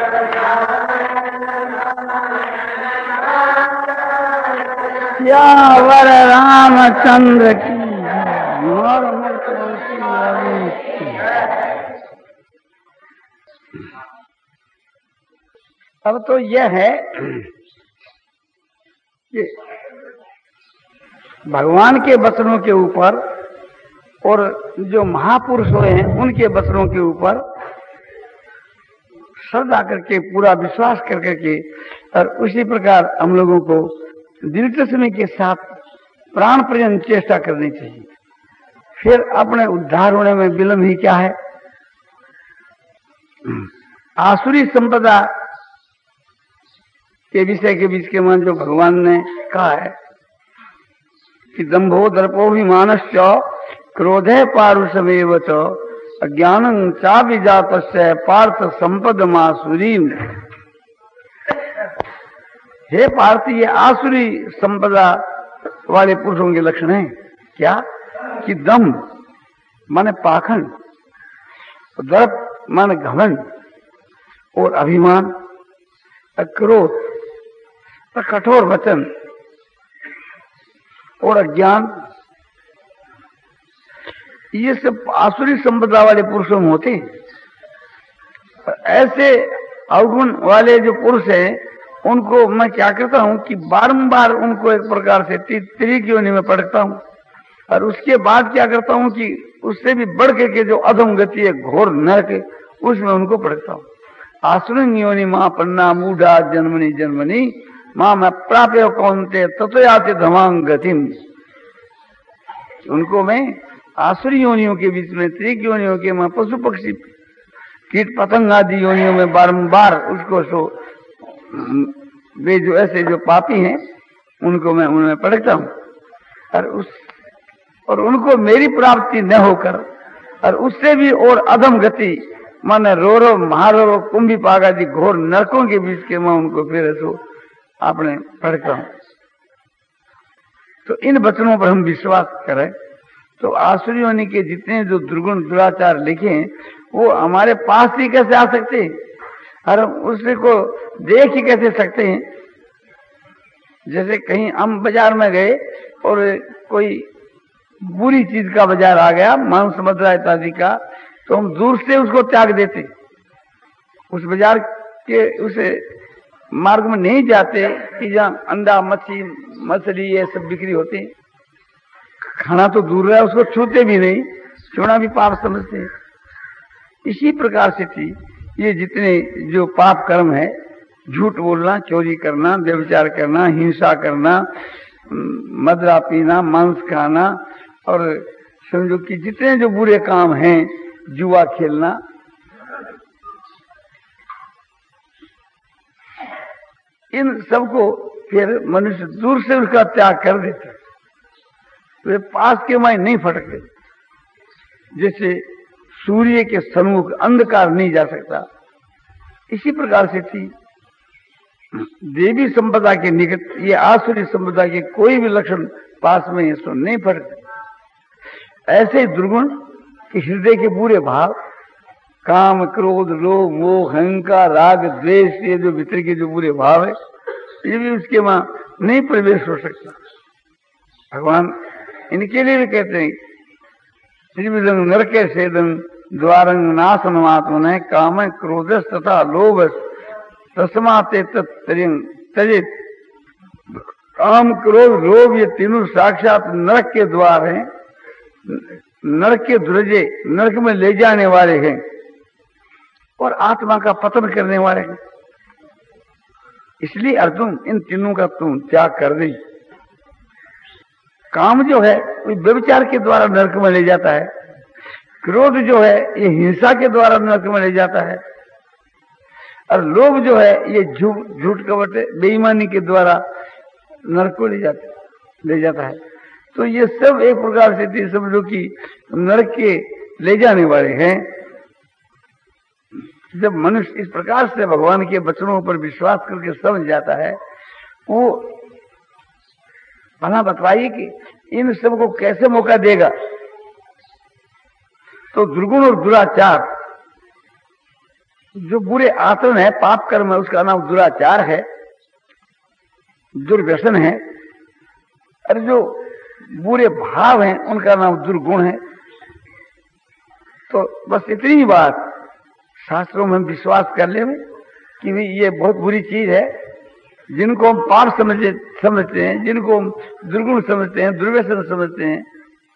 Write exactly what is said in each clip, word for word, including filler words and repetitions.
सियावर रामचंद्र की और अब तो यह है कि भगवान के वचनों के ऊपर और जो महापुरुष हुए हैं उनके वचनों के ऊपर श्रद्धा करके पूरा विश्वास कर करके और उसी प्रकार हम लोगों को दिलचस्पी के साथ प्राण पर्यंत चेष्टा करनी चाहिए। फिर अपने उद्धार होने में विलंब ही क्या है। आसुरी संपदा के विषय के बीच के मन जो भगवान ने कहा है कि दंभो दर्पो ही मानश्च क्रोधे पारुषमेव च अज्ञानं चाभिजातस्य पार्थ संपदमासुरी। हे पार्थ, ये आसुरी संपदा वाले पुरुषों के लक्षण हैं क्या कि दम माने पाखंड, दर्प माने घमंड और अभिमान, क्रोध, कठोर वचन और अज्ञान, ये सब आसुरी संपदा वाले पुरुषों में होते हैं। ऐसे अवगुण वाले जो पुरुष हैं उनको मैं क्या करता हूं कि बारंबार उनको एक प्रकार से त्रिक योनि में पढ़ता हूं और उसके बाद क्या करता हूं कि उससे भी बढ़ के जो अधम गति है घोर नरक, उसमें उनको पढ़ता हूं। आसुरी योनि मां पन्ना मूढ़ा जन्मनी जन्मनी मां मैं प्राप्य कौनते तत्याति धमांग गतिम। उनको मैं आसुरी योनियों के बीच में त्रिक योनियों के मैं पशु पक्षी कीट पतंग आदि योनियों में बारंबार उसको सो वे जो ऐसे जो पापी हैं उनको मैं उनमें पढ़ता हूं और उस और उनको मेरी प्राप्ति न होकर और उससे भी और अधम गति माने रोरो महारोरो कुंभी पाग आदि घोर नरकों के बीच के मैं उनको फिर ऐसो आपने पढ़ता हूं। तो इन वचनों पर हम विश्वास करें तो आसुरी योनि के जितने जो दुर्गुण दुराचार लिखे हैं वो हमारे पास ही कैसे आ सकते हैं और हम उसी को देख ही कैसे सकते हैं। जैसे कहीं हम बाजार में गए और कोई बुरी चीज का बाजार आ गया, मांस मदिरा इत्यादि का, तो हम दूर से उसको त्याग देते, उस बाजार के उसे मार्ग में नहीं जाते कि जहाँ अंडा मच्छी मछली ये सब बिक्री होते हैं। खाना तो दूर है, उसको छूते भी नहीं, छूना भी पाप समझते हैं। इसी प्रकार से थी ये जितने जो पाप कर्म है, झूठ बोलना, चोरी करना, व्यभिचार करना, हिंसा करना, मदिरा पीना, मांस खाना और समझो कि जितने जो बुरे काम हैं, जुआ खेलना, इन सबको फिर मनुष्य दूर से उसका त्याग कर देता है, वे पास के माय नहीं फटकते। जैसे सूर्य के सन्मुख अंधकार नहीं जा सकता, इसी प्रकार से थी देवी संपदा के निकट ये आसुरी संपदा के कोई भी लक्षण पास में इसको नहीं फटकते। ऐसे दुर्गुण कि हृदय के बुरे भाव, काम, क्रोध, लोभ, मोह, अहंकार, राग, द्वेष, ये जो भीतर के जो बुरे भाव है, ये भी उसके वहां नहीं प्रवेश हो सकता। भगवान इनके लिए भी कहते हैं त्रिविधं नरके सेदं द्वारंग नाशनमात्मने काम क्रोध तथा लोभ तस्माते तजेत। काम, क्रोध, लोभ ये तीनों साक्षात नरक के द्वार हैं, नरक के दरजे, नरक में ले जाने वाले हैं और आत्मा का पतन करने वाले हैं। इसलिए अर्जुन इन तीनों का तुम त्याग कर दे। काम जो है वो व्यभिचार के द्वारा नरक में ले जाता है, क्रोध जो है ये हिंसा के द्वारा नरक में ले जाता है और लोभ जो है ये झूठ झूठ कपट बेईमानी के द्वारा नरक को ले जाता ले जाता है। तो ये सब एक प्रकार से समझो कि नरक के ले जाने वाले हैं। जब मनुष्य इस प्रकार से भगवान के वचनों पर विश्वास करके समझ जाता है, वो भला बतवाइए कि इन सबको कैसे मौका देगा। तो दुर्गुण और दुराचार जो बुरे आचरण है, पाप कर्म है, उसका नाम दुराचार है, दुर्व्यसन है। और जो बुरे भाव हैं उनका नाम दुर्गुण है। तो बस इतनी ही बात शास्त्रों में विश्वास कर ले कि भी ये बहुत बुरी चीज है। जिनको हम पाप समझे समझते हैं, जिनको हम दुर्गुण समझते हैं, दुर्व्यसन समझते हैं,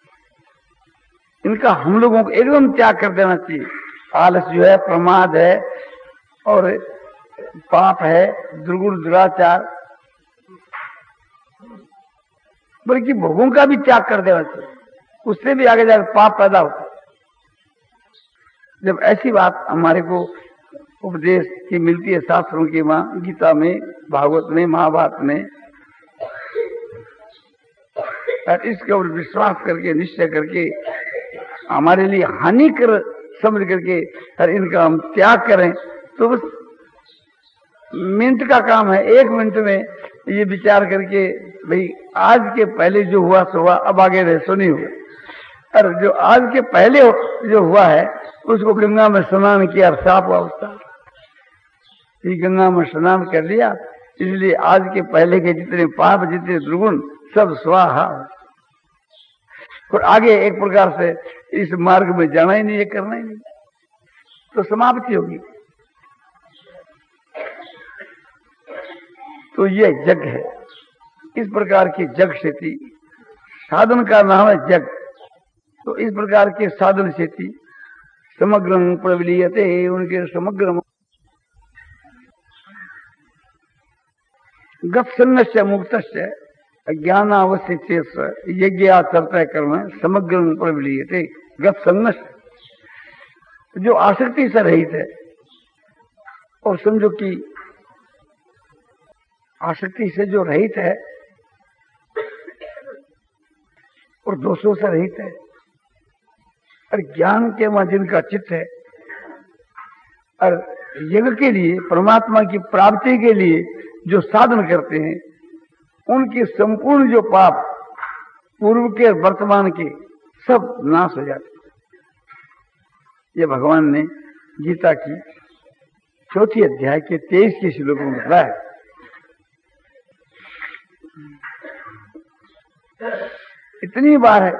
इनका हम लोगों को एकदम त्याग कर देना चाहिए। आलस जो है, प्रमाद है और पाप है, दुर्गुण दुराचार, बल्कि भोगों का भी त्याग कर देना चाहिए। उससे भी आगे जाकर पाप पैदा होता है। जब ऐसी बात हमारे को उपदेश की मिलती है शास्त्रों की, माँ गीता में, भागवत में, महाभारत में, और इसके ऊपर विश्वास करके, निश्चय करके, हमारे लिए हानिकर समझ करके और इनका हम त्याग करें, तो बस मिनट का काम है। एक मिनट में ये विचार करके भाई आज के पहले जो हुआ सो हुआ, अब आगे रहे सो नहीं हुआ। और जो आज के पहले जो हुआ है उसको गंगा में स्नान किया, साफ हुआ उसका, गंगा में स्नान कर लिया, इसलिए आज के पहले के जितने पाप, जितने दुर्गुण, सब स्वाहा। और आगे एक प्रकार से इस मार्ग में जाना ही नहीं है, करना ही नहीं, तो समाप्ति होगी। तो ये जग है। इस प्रकार की जग से थी, साधन का नाम है जग। तो इस प्रकार के साधन से थी समग्र प्रविलीयते, उनके समग्र गत्सन्नस्य मुक्तस्य अज्ञानावस्य चेत यज्ञाचर्तय कर्म समग्र प्रविलीयते। गत्सन्नस्य जो आसक्ति से रहित है, और समझो कि आसक्ति से जो रहित है और दोषों से रहित है, और ज्ञान के वहां जिनका चित्त है, और यज्ञ के लिए, परमात्मा की प्राप्ति के लिए जो साधन करते हैं, उनके संपूर्ण जो पाप पूर्व के वर्तमान के सब नाश हो जाते हैं। ये भगवान ने गीता की चौथी अध्याय के तेईस के श्लोकों में बताया। इतनी बार है।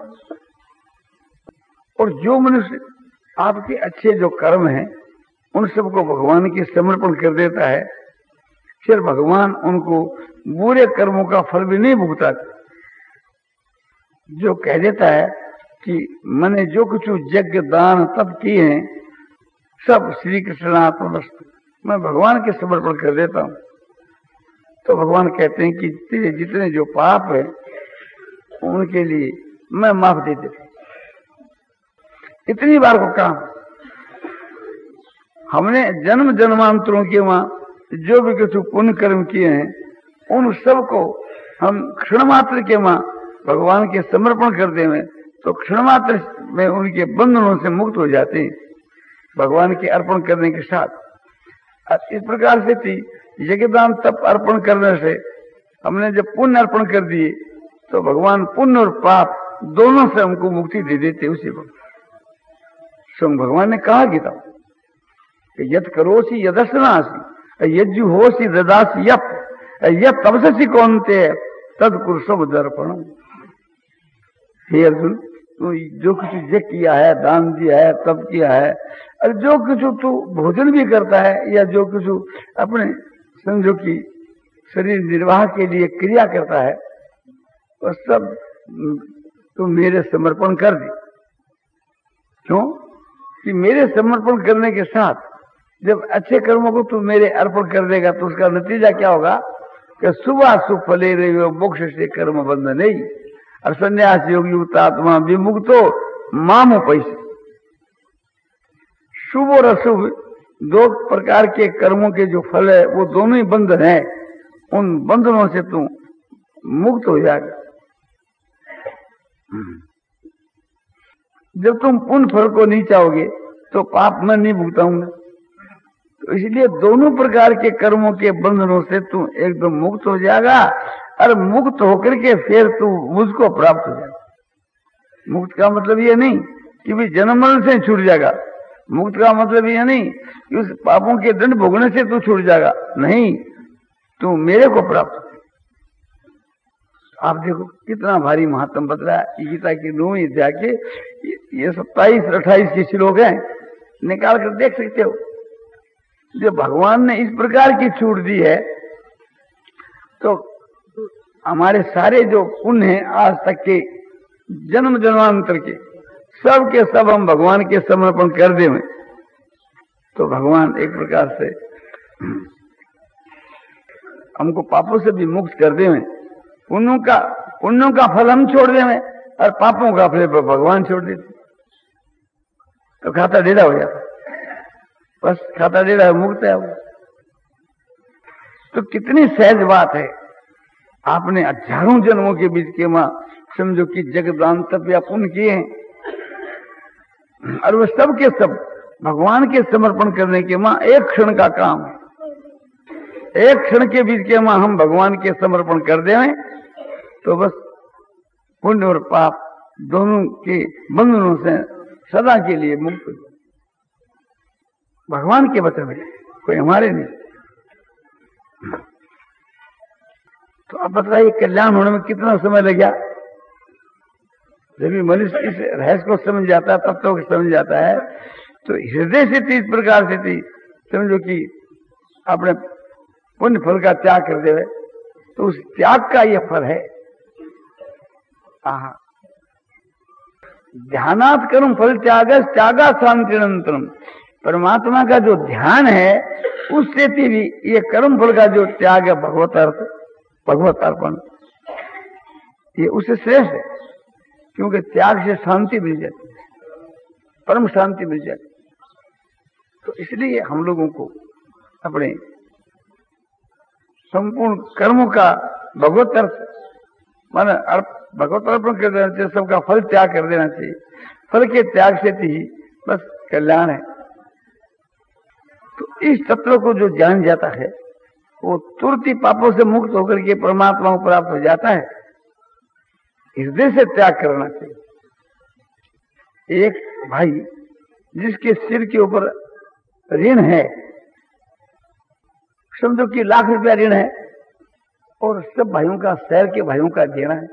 और जो मनुष्य आपके अच्छे जो कर्म हैं उन सबको भगवान के समर्पण कर देता है, फिर भगवान उनको बुरे कर्मों का फल भी नहीं भुगताते। जो कह देता है कि मैंने जो कुछ यज्ञ दान तप किए हैं सब श्री कृष्णार्पणमस्तु, मैं भगवान के समर्पण कर देता हूं, तो भगवान कहते हैं कि तेरे जितने जो पाप है उनके लिए मैं माफ दे देता हूं। इतनी बार को काम हमने जन्म जन्मांतरों के वहां जो भी कुछ पुण्य कर्म किए हैं उन सब को हम क्षण मात्र के वहां भगवान के समर्पण कर दें, तो क्षण मात्र में उनके बंधनों से मुक्त हो जाते हैं भगवान के अर्पण करने के साथ। इस प्रकार से थी यज्ञदान तप अर्पण करने से हमने जब पुण्य अर्पण कर दिए तो भगवान पुण्य और पाप दोनों से हमको मुक्ति दे देते उसी वक्त। स्वयं भगवान ने कहा गीता कि यद करोसी यदस्नासी यज्जु होसी ददासी यप यद तपसी कौनते तद कुरुषव दर्पण। हे अर्जुन, तू जो कुछ यज्ञ किया है, दान दिया है, तप किया है, और जो कुछ तू भोजन भी करता है या जो कुछ अपने समझो कि शरीर निर्वाह के लिए क्रिया करता है, वह सब तू मेरे समर्पण कर दे। क्यों कि मेरे समर्पण करने के साथ जब अच्छे कर्मों को तू मेरे अर्पण कर देगा तो उसका नतीजा क्या होगा कि सुबह सुफले रहे मोक्ष से कर्म बंध नहीं, और संन्यास योगी युक्तात्मा विमुक्तो माम पैसे। शुभ और अशुभ दो प्रकार के कर्मों के जो फल है वो दोनों ही बंधन है, उन बंधनों से तू मुक्त हो जाएगा। जब तुम पुण्य फल को नहीं चाहोगे तो पाप मैं नहीं भुगताऊंगा, तो इसलिए दोनों प्रकार के कर्मों के बंधनों से तू एकदम मुक्त हो जाएगा, और मुक्त होकर के फिर तू मुझको प्राप्त हो जाएगा। मुक्त का मतलब ये नहीं कि भी जन्म मरण से छूट जाएगा, मुक्त का मतलब यह नहीं कि उस पापों के दंड भोगने से तू छूट जाएगा, नहीं, तू मेरे को प्राप्त। आप देखो कितना भारी महात्म बतलाया गीता की नौवीं अध्याय के ये सत्ताईस अट्ठाईस के श्लोक हैं, निकाल कर देख सकते हो। जो भगवान ने इस प्रकार की छूट दी है, तो हमारे सारे जो पुण्य हैं आज तक के जन्म जन्मांतर के, सब के सब हम भगवान के समर्पण कर दें, तो भगवान एक प्रकार से हमको पापों से भी मुक्त कर दें। पुण्यों का पुण्यों का फल हम छोड़ दें और पापों का फल भगवान छोड़ देते, तो खाता डेढ़ा हो जाता, बस खाता डेढ़ा मुक्त है वो। तो कितनी सहज बात है। आपने हजारों जन्मों के बीच के मां समझो कि जगदान तप या पुण्य किए हैं, और वो सब के सब भगवान के समर्पण करने के मां एक क्षण का काम है। एक क्षण के बीच के मां हम भगवान के समर्पण कर दें, तो बस पुण्य और पाप दोनों के बंधनों से सदा के लिए मुक्त। भगवान के वचन है, कोई हमारे नहीं। तो अब बताइए कल्याण होने में कितना समय लग गया। जब भी मनुष्य इस रहस्य को समझ जाता है, तत्वों को समझ जाता है, तो हृदय से थी, इस प्रकार से थी, समझो कि अपने पुण्य फल का त्याग कर देवे, तो उस त्याग का यह फल है। ध्यानात् कर्म फल त्याग त्यागा शांति अनंतरम। परमात्मा का जो ध्यान है उससे भी ये कर्म फल का जो त्याग है, भगवत अर्थ भगवत अर्पण, ये उससे श्रेष्ठ है, क्योंकि त्याग से शांति मिल जाती है, परम शांति मिल जाती है। तो इसलिए हम लोगों को अपने संपूर्ण कर्मों का भगवत अर्थ माने भगवत अर्पण कर देना चाहिए, सबका फल त्याग कर देना चाहिए। फल के त्याग से ही बस कल्याण है। तो इस तत्व को जो जान जाता है वो तुरंत ही पापों से मुक्त होकर के परमात्मा को प्राप्त हो जाता है। हृदय से त्याग करना चाहिए। एक भाई जिसके सिर के ऊपर ऋण है, समझो कि लाख रुपया ऋण है, और सब भाइयों का, शहर के भाइयों का देना है,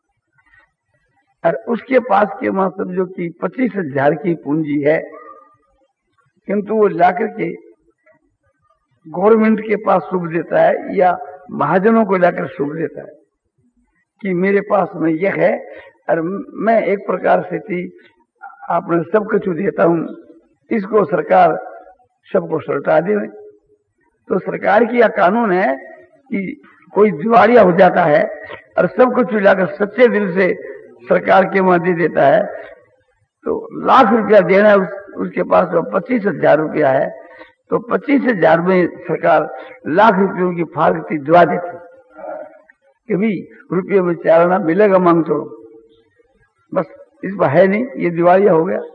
और उसके पास के मां समझो कि पच्चीस हजार की पूंजी है, किंतु वो जाकर के गवर्नमेंट के पास सूख देता है या महाजनों को जाकर सूख देता है कि मेरे पास में यह है और मैं एक प्रकार से थी आपने सब कुछ देता हूं, इसको सरकार सबको सलटा दे। तो सरकार की यह कानून है कि कोई दिवालिया हो जाता है और सब कुछ जाकर सच्चे दिल से सरकार के वहां दे देता है, तो लाख रुपया देना है, उस, उसके पास पच्चीस हजार रुपया है, तो पच्चीस हजार में सरकार लाख रुपयों की फालती दिवा देती कि भी रुपये में चालाना मिलेगा, मांग छोड़ो, बस इस पर है नहीं, ये दिवालिया हो गया।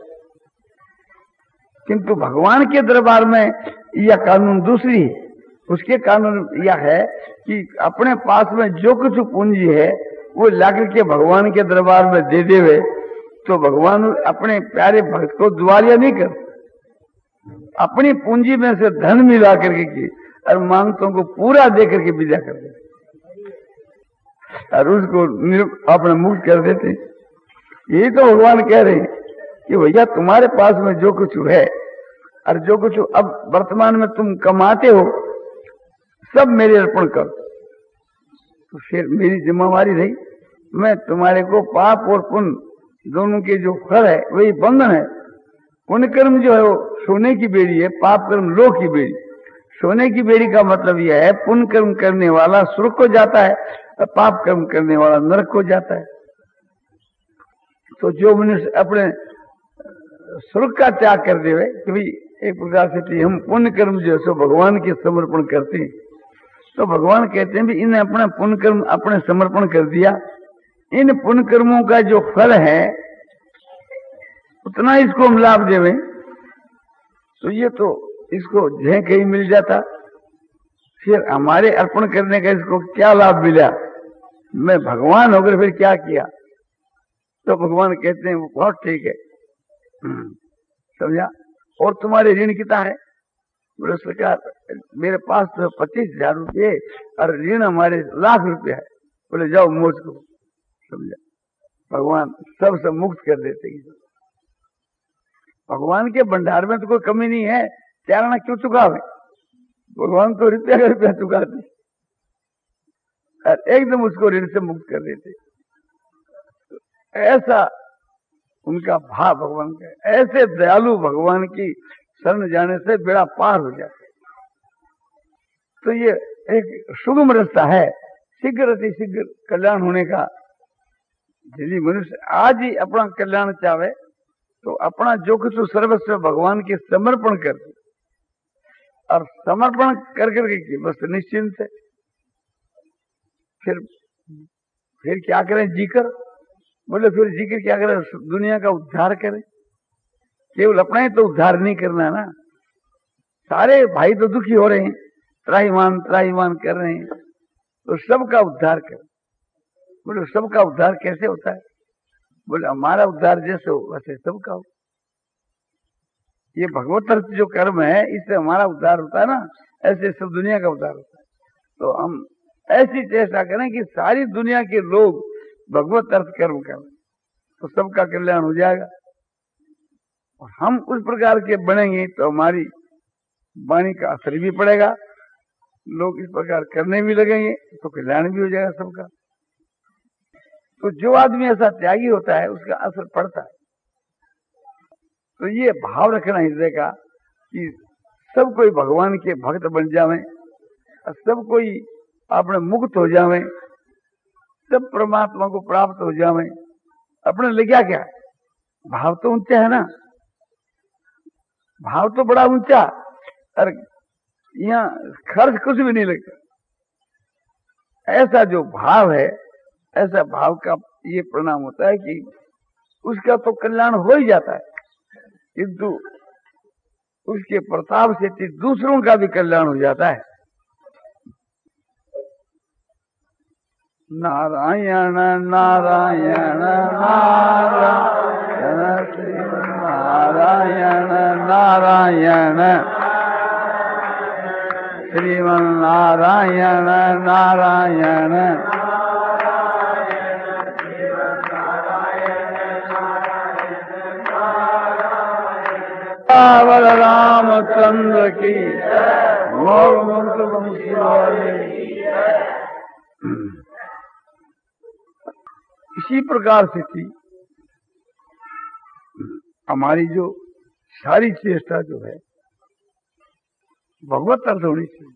किंतु भगवान के दरबार में यह कानून दूसरी है। उसके कानून यह है कि अपने पास में जो कुछ पूंजी है वो लाकर के भगवान के दरबार में दे देवे, तो भगवान अपने प्यारे भक्त को दिवालिया नहीं कर, अपनी पूंजी में से धन मिला करके की और मांगतों को पूरा दे करके विदा कर देते और उसको अपने मुक्त कर देते। यही तो भगवान कह रहे हैं कि भैया तुम्हारे पास में जो कुछ है और जो कुछ अब वर्तमान में तुम कमाते हो सब मेरे अर्पण कर, तो फिर मेरी जिम्मेवारी रही, मैं तुम्हारे को पाप और पुण्य दोनों के जो फल है वही बंधन है। पुण्य कर्म जो है वो सोने की बेड़ी है, पाप कर्म लोह की बेड़ी। सोने की बेड़ी का मतलब यह है पुण्य कर्म करने वाला स्वर्ग को जाता है और पाप कर्म करने वाला नरक को जाता है। तो जो मनुष्य अपने स्वर्ग का त्याग कर देवे कि भाई एक प्रकार से हम पुण्य कर्म जो सो भगवान के समर्पण करते हैं, तो भगवान कहते हैं भी इन्हें अपना पुण्य कर्म अपने समर्पण कर दिया, इन पुण्य कर्मों का जो फल है उतना इसको हम लाभ देवे, तो ये तो इसको जय कहीं मिल जाता, फिर हमारे अर्पण करने का इसको क्या लाभ मिला, मैं भगवान होकर फिर क्या किया। तो भगवान कहते हैं वो बहुत ठीक है, समझा। और तुम्हारे ऋण कितना है? बोले सरकार मेरे पास तो पच्चीस हजार रुपये और ऋण हमारे लाख रुपया है। बोले जाओ मौज को। समझा? भगवान सबसे मुक्त कर देते हैं। भगवान के भंडार में तो कोई कमी नहीं है, चारणा क्यों चुकावे? भगवान तो रुपया का रुपया चुकाते और एकदम उसको ऋण से मुक्त कर देते। ऐसा उनका भाव भगवान का। ऐसे दयालु भगवान की शरण जाने से बेड़ा पार हो जाता है। तो ये एक सुगम रास्ता है, शीघ्र अति शीघ्र कल्याण होने का। यदि मनुष्य आज ही अपना कल्याण चाहे तो अपना जो कुछ सर्वस्व भगवान के समर्पण कर दे, और समर्पण कर करके बस निश्चिंत है। फिर फिर क्या करें? जीकर। बोले फिर जीकर क्या करें? दुनिया का उद्धार करें। केवल अपना ही तो उद्धार नहीं करना ना, सारे भाई तो दुखी हो रहे हैं, त्राहीमान त्राहीमान कर रहे हैं, तो सबका उद्धार करें। बोले सबका उद्धार कैसे होता है? बोले हमारा उद्धार जैसे हो वैसे सबका हो। ये भगवत अर्थ जो कर्म है इससे हमारा उद्धार होता है ना, ऐसे सब दुनिया का उद्धार होता है। तो हम ऐसी चेष्टा करें कि सारी दुनिया के लोग भगवत अर्थ कर्म करें तो सबका कल्याण हो जाएगा। और हम उस प्रकार के बनेंगे तो हमारी वाणी का असर भी पड़ेगा, लोग इस प्रकार करने भी लगेंगे तो कल्याण भी हो जाएगा सबका। तो जो आदमी ऐसा त्यागी होता है उसका असर पड़ता है। तो ये भाव रखना हृदय का कि सब कोई भगवान के भक्त बन जावे, सब कोई अपने मुक्त हो जावे, सब परमात्मा को प्राप्त हो जावे। अपने ले क्या क्या भाव तो ऊंचा है ना, भाव तो बड़ा ऊंचा, और यहाँ खर्च कुछ भी नहीं लगता। ऐसा जो भाव है, ऐसा भाव का ये परिणाम होता है कि उसका तो कल्याण हो ही जाता है, किंतु उसके प्रताप से दूसरों का भी कल्याण हो जाता है। नारायण नारायण नारायण श्री नारायण नारायण श्रीमन नारायण नारायण रामचंद्र की मोर मुक्त वंशी वाले। इसी प्रकार से थी हमारी जो सारी चेष्टा जो है भगवत अर्थ होनी चाहिए।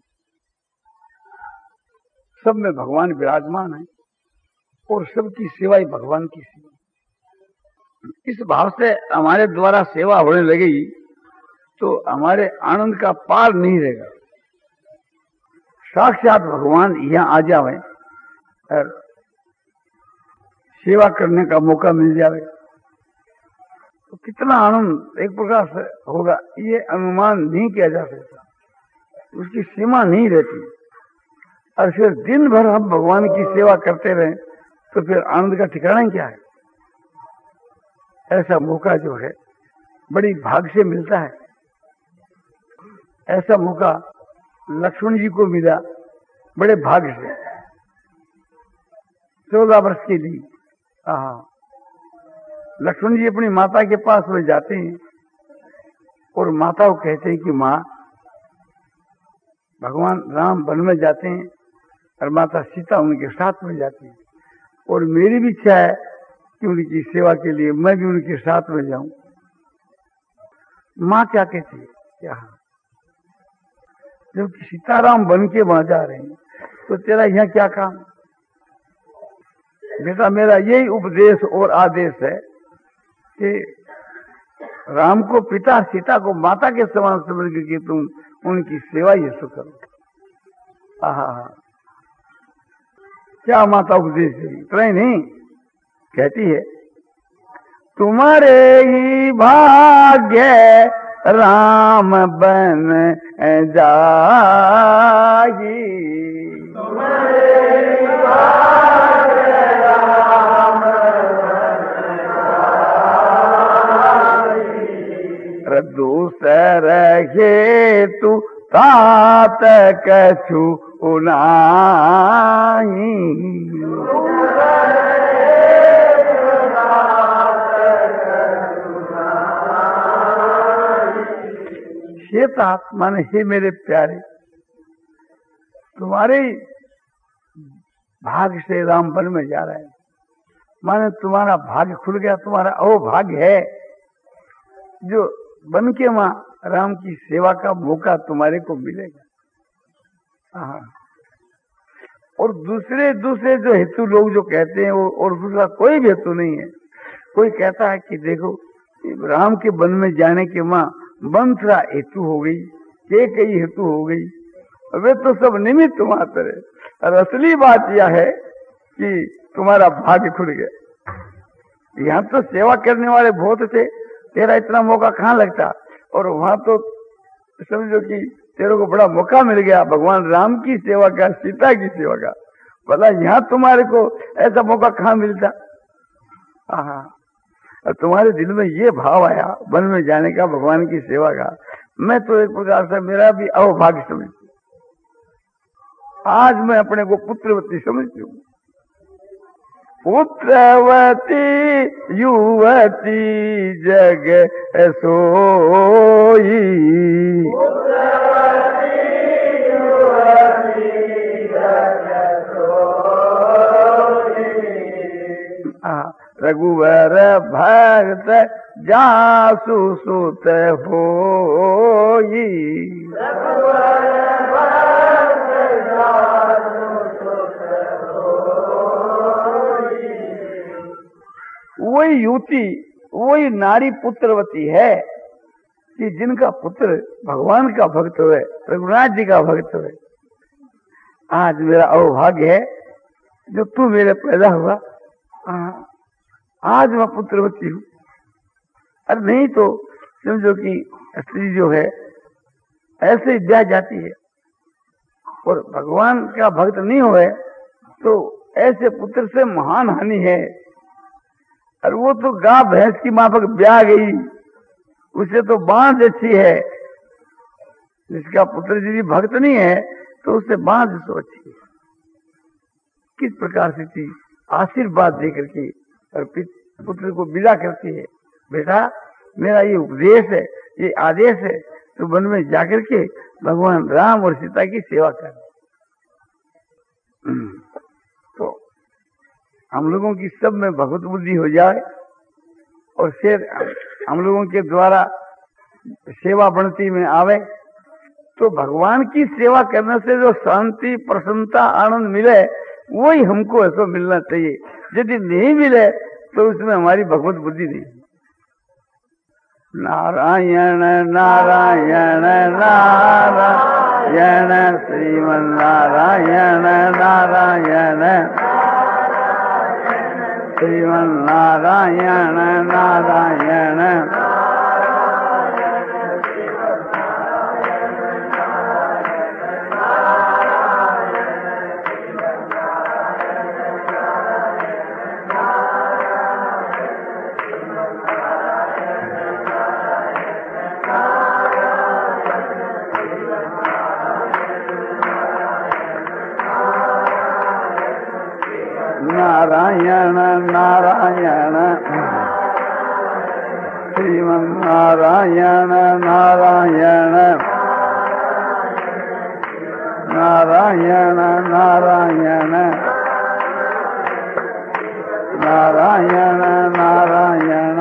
सब में भगवान विराजमान है और सबकी सेवा ही भगवान की सेवा। इस भाव से हमारे द्वारा सेवा होने लगेगी तो हमारे आनंद का पार नहीं रहेगा। साक्षात भगवान यहाँ आ जावे और सेवा करने का मौका मिल जाएगा तो कितना आनंद एक प्रकार से होगा, ये अनुमान नहीं किया जा सकता, उसकी सीमा नहीं रहती। और फिर दिन भर हम भगवान की सेवा करते रहे तो फिर आनंद का ठिकाना क्या है? ऐसा मौका जो है बड़ी भाग से मिलता है। ऐसा मौका लक्ष्मण जी को मिला बड़े भाग से, चौदह वर्ष के लिए। हाँ, लक्ष्मण जी अपनी माता के पास में जाते हैं और माता को कहते हैं कि माँ, भगवान राम वन में जाते हैं और माता सीता उनके साथ में जाती है, और मेरी भी इच्छा है कि उनकी सेवा के लिए मैं भी उनके साथ में जाऊं। माँ क्या कहती है? क्या जब सीताराम बन के वहां जा रहे हैं तो तेरा यहाँ क्या काम? बेटा मेरा यही उपदेश और आदेश है कि राम को पिता, सीता को माता के समान समझ के तुम उनकी सेवा ये सो करो। आहा, क्या माता उपदेश देगी? इतना ही नहीं, कहती है तुम्हारे ही भाग्य राम बन जाही, तुम्हारे भाग्य राम बन जाही, दूसरे कछु नाही। हे तात माने हे मेरे प्यारे, तुम्हारे भाग्य से राम वन में जा रहे हैं, माने तुम्हारा भाग्य खुल गया, तुम्हारा अहोभाग्य है जो बन के मां राम की सेवा का मौका तुम्हारे को मिलेगा। हाँ, और दूसरे दूसरे जो हेतु लोग जो कहते हैं वो, और दूसरा कोई भी हेतु नहीं है। कोई कहता है कि देखो राम के वन में जाने के मां मंत्रा हेतु हो गई, के कई हेतु हो गई, वे तो सब निमित्त मात्र है। और असली बात यह है कि तुम्हारा भाग्य खुल गया। यहाँ तो सेवा करने वाले बहुत थे, तेरा इतना मौका कहाँ लगता, और वहां तो समझो कि तेरे को बड़ा मौका मिल गया भगवान राम की सेवा का, सीता की सेवा का। भला यहाँ तुम्हारे को ऐसा मौका कहाँ मिलता। हाँ, और तुम्हारे दिल में ये भाव आया वन में जाने का, भगवान की सेवा का, मैं तो एक प्रकार से मेरा भी अहोभाग्य समझती। आज मैं अपने को पुत्रवती समझती हूँ। पुत्रवती युवती जग सोई, रघुवर भक्त जासु सुत होई। वही युवती, वही नारी पुत्रवती है कि जिनका पुत्र भगवान का भक्त हुए, रघुनाथ जी का भक्त हुए। आज मेरा अहोभाग्य है जो तू मेरे पैदा हुआ। हाँ, आज मैं पुत्रवती हूँ। अरे नहीं तो समझो कि स्त्री जो है ऐसे ही ब्याह जाती है, और भगवान का भक्त नहीं हुए तो ऐसे पुत्र से महान हानि है। और वो तो गाय भैंस की माफक ब्याह गई, उसे तो बांझ अच्छी है। जिसका पुत्र यदि भक्त नहीं है तो उससे बांझ तो अच्छी है। किस प्रकार से थी आशीर्वाद देकर के और पुत्र को विदा करती है, बेटा मेरा ये उपदेश है, ये आदेश है, तो वन में जाकर के भगवान राम और सीता की सेवा कर। तो हम लोगों की सब में भगवत बुद्धि हो जाए और फिर हम लोगों के द्वारा सेवा बढ़ती में आवे, तो भगवान की सेवा करने से जो शांति, प्रसन्नता, आनंद मिले वही हमको ऐसा मिलना चाहिए। यदि नहीं मिले तो उसमें हमारी भगवत बुद्धि नहीं। नारायण नारायण नारायण श्रीमन नारायण नारायण श्रीमन नारायण नारायण। नारायण नारायण श्रीमन नारायण नारायण नारायण नारायण नारायण नारायण।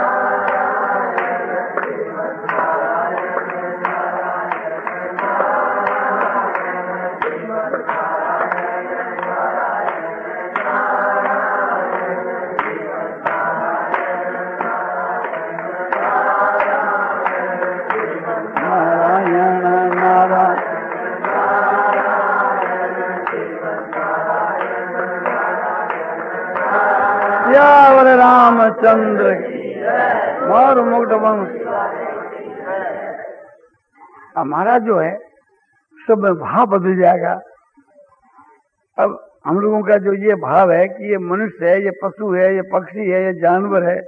रामचंद्र और मुक्त वंश। हमारा जो है सब भाव बदल जाएगा। अब हम लोगों का जो ये भाव है कि ये मनुष्य है, ये पशु है, ये पक्षी है, ये जानवर है,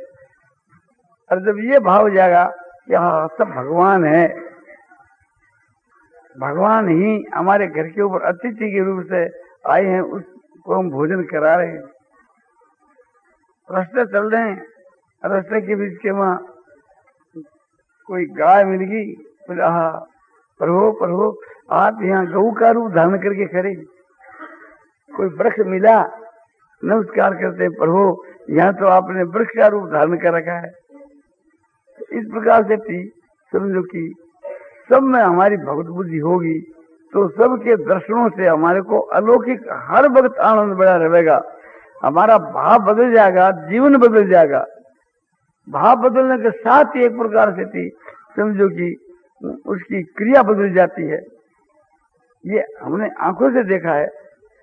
और जब ये भाव हो जाएगा कि हाँ सब भगवान है, भगवान ही हमारे घर के ऊपर अतिथि के रूप से आए हैं, उसको हम भोजन करा रहे हैं। रास्ते चल रहे हैं, रास्ते के बीच के वहां कोई गाय मिल गई, बोले आहा प्रभु प्रभु आप यहाँ गऊ का रूप धारण करके खड़े। कोई वृक्ष मिला, नमस्कार करते हैं, प्रभु यहाँ तो आपने वृक्ष का रूप धारण कर रखा है। इस प्रकार से थी, समझो कि सब में हमारी भगवत बुद्धि होगी तो सबके दर्शनों से हमारे को अलौकिक हर वक्त आनंद बड़ा रहेगा। हमारा भाव बदल जाएगा, जीवन बदल जाएगा। भाव बदलने के साथ ही एक प्रकार से थी, समझो कि उसकी क्रिया बदल जाती है। ये हमने आंखों से देखा है।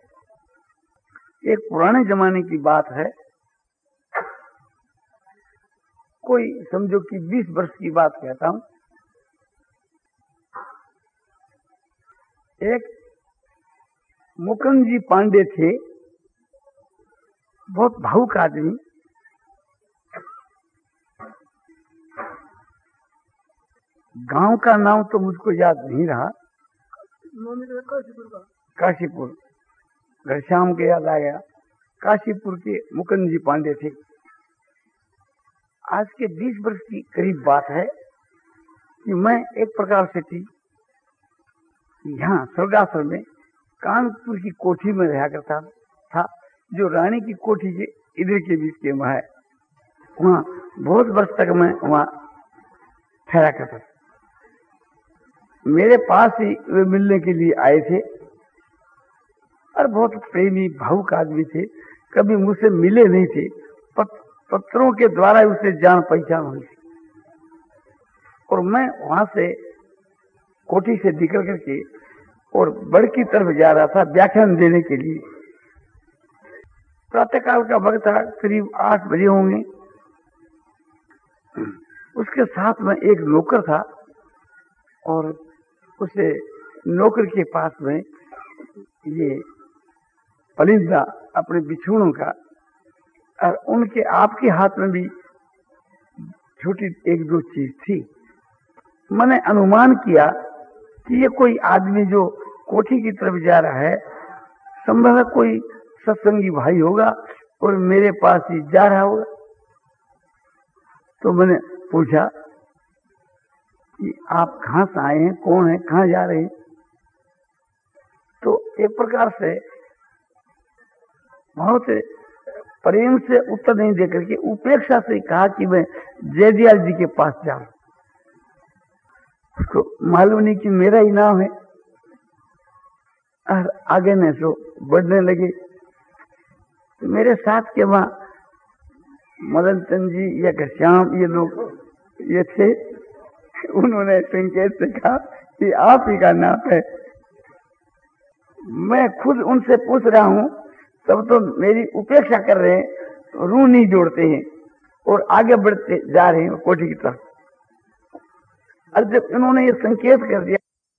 एक पुराने जमाने की बात है, कोई समझो कि बीस वर्ष की बात कहता हूं। एक मुकुंद जी पांडे थे, बहुत भावुक आदमी। गांव का नाम तो मुझको याद नहीं रहा, काशीपुर, घनश्याम के याद आ गया। काशीपुर के मुकुंद जी पांडे थे। आज के बीस वर्ष की करीब बात है कि मैं एक प्रकार से थी यहाँ स्वर्गाश्रम में कानपुर की कोठी में रहा करता था, जो रानी की कोठी के इधर के बीच के वहां है। वहां बहुत वर्ष तक मैं वहां ठहरा करता था। मेरे पास ही वे मिलने के लिए आए थे और बहुत प्रेमी भावुक आदमी थे। कभी मुझसे मिले नहीं थे, पत, पत्रों के द्वारा उससे जान पहचान हुई थी। और मैं वहां से कोठी से निकल करके और बड़ की तरफ जा रहा था व्याख्यान देने के लिए। प्रातःकाल का वक्त था, करीब आठ बजे होंगे। उसके साथ में एक नौकर था और उसे नौकर के पास में ये पलिंदा अपने बिछुड़ों का, और उनके आपके हाथ में भी छोटी एक दो चीज थी। मैंने अनुमान किया कि ये कोई आदमी जो कोठी की तरफ जा रहा है, संभव है कोई सत्संगी भाई होगा और मेरे पास ही जा रहा होगा। तो मैंने पूछा कि आप कहां से आए हैं, कौन है, कहां जा रहे हैं? तो एक प्रकार से बहुत प्रेम से उत्तर नहीं देकर के उपेक्षा से कहा कि मैं जयदयाल जी के पास जा रहा हूं। उसको मालूम नहीं कि मेरा ही नाम है। और आगे ने सो बढ़ने लगे। तो मेरे साथ के वहां मदन चंद जी या घनश्याम ये लोग ये थे। उन्होंने संकेत से कहा कि आप ही का नाम है। मैं खुद उनसे पूछ रहा हूं, तब तो मेरी उपेक्षा कर रहे हैं, रूह नहीं जोड़ते हैं और आगे बढ़ते जा रहे हैं कोठी की तरफ। और जब इन्होंने ये संकेत कर दिया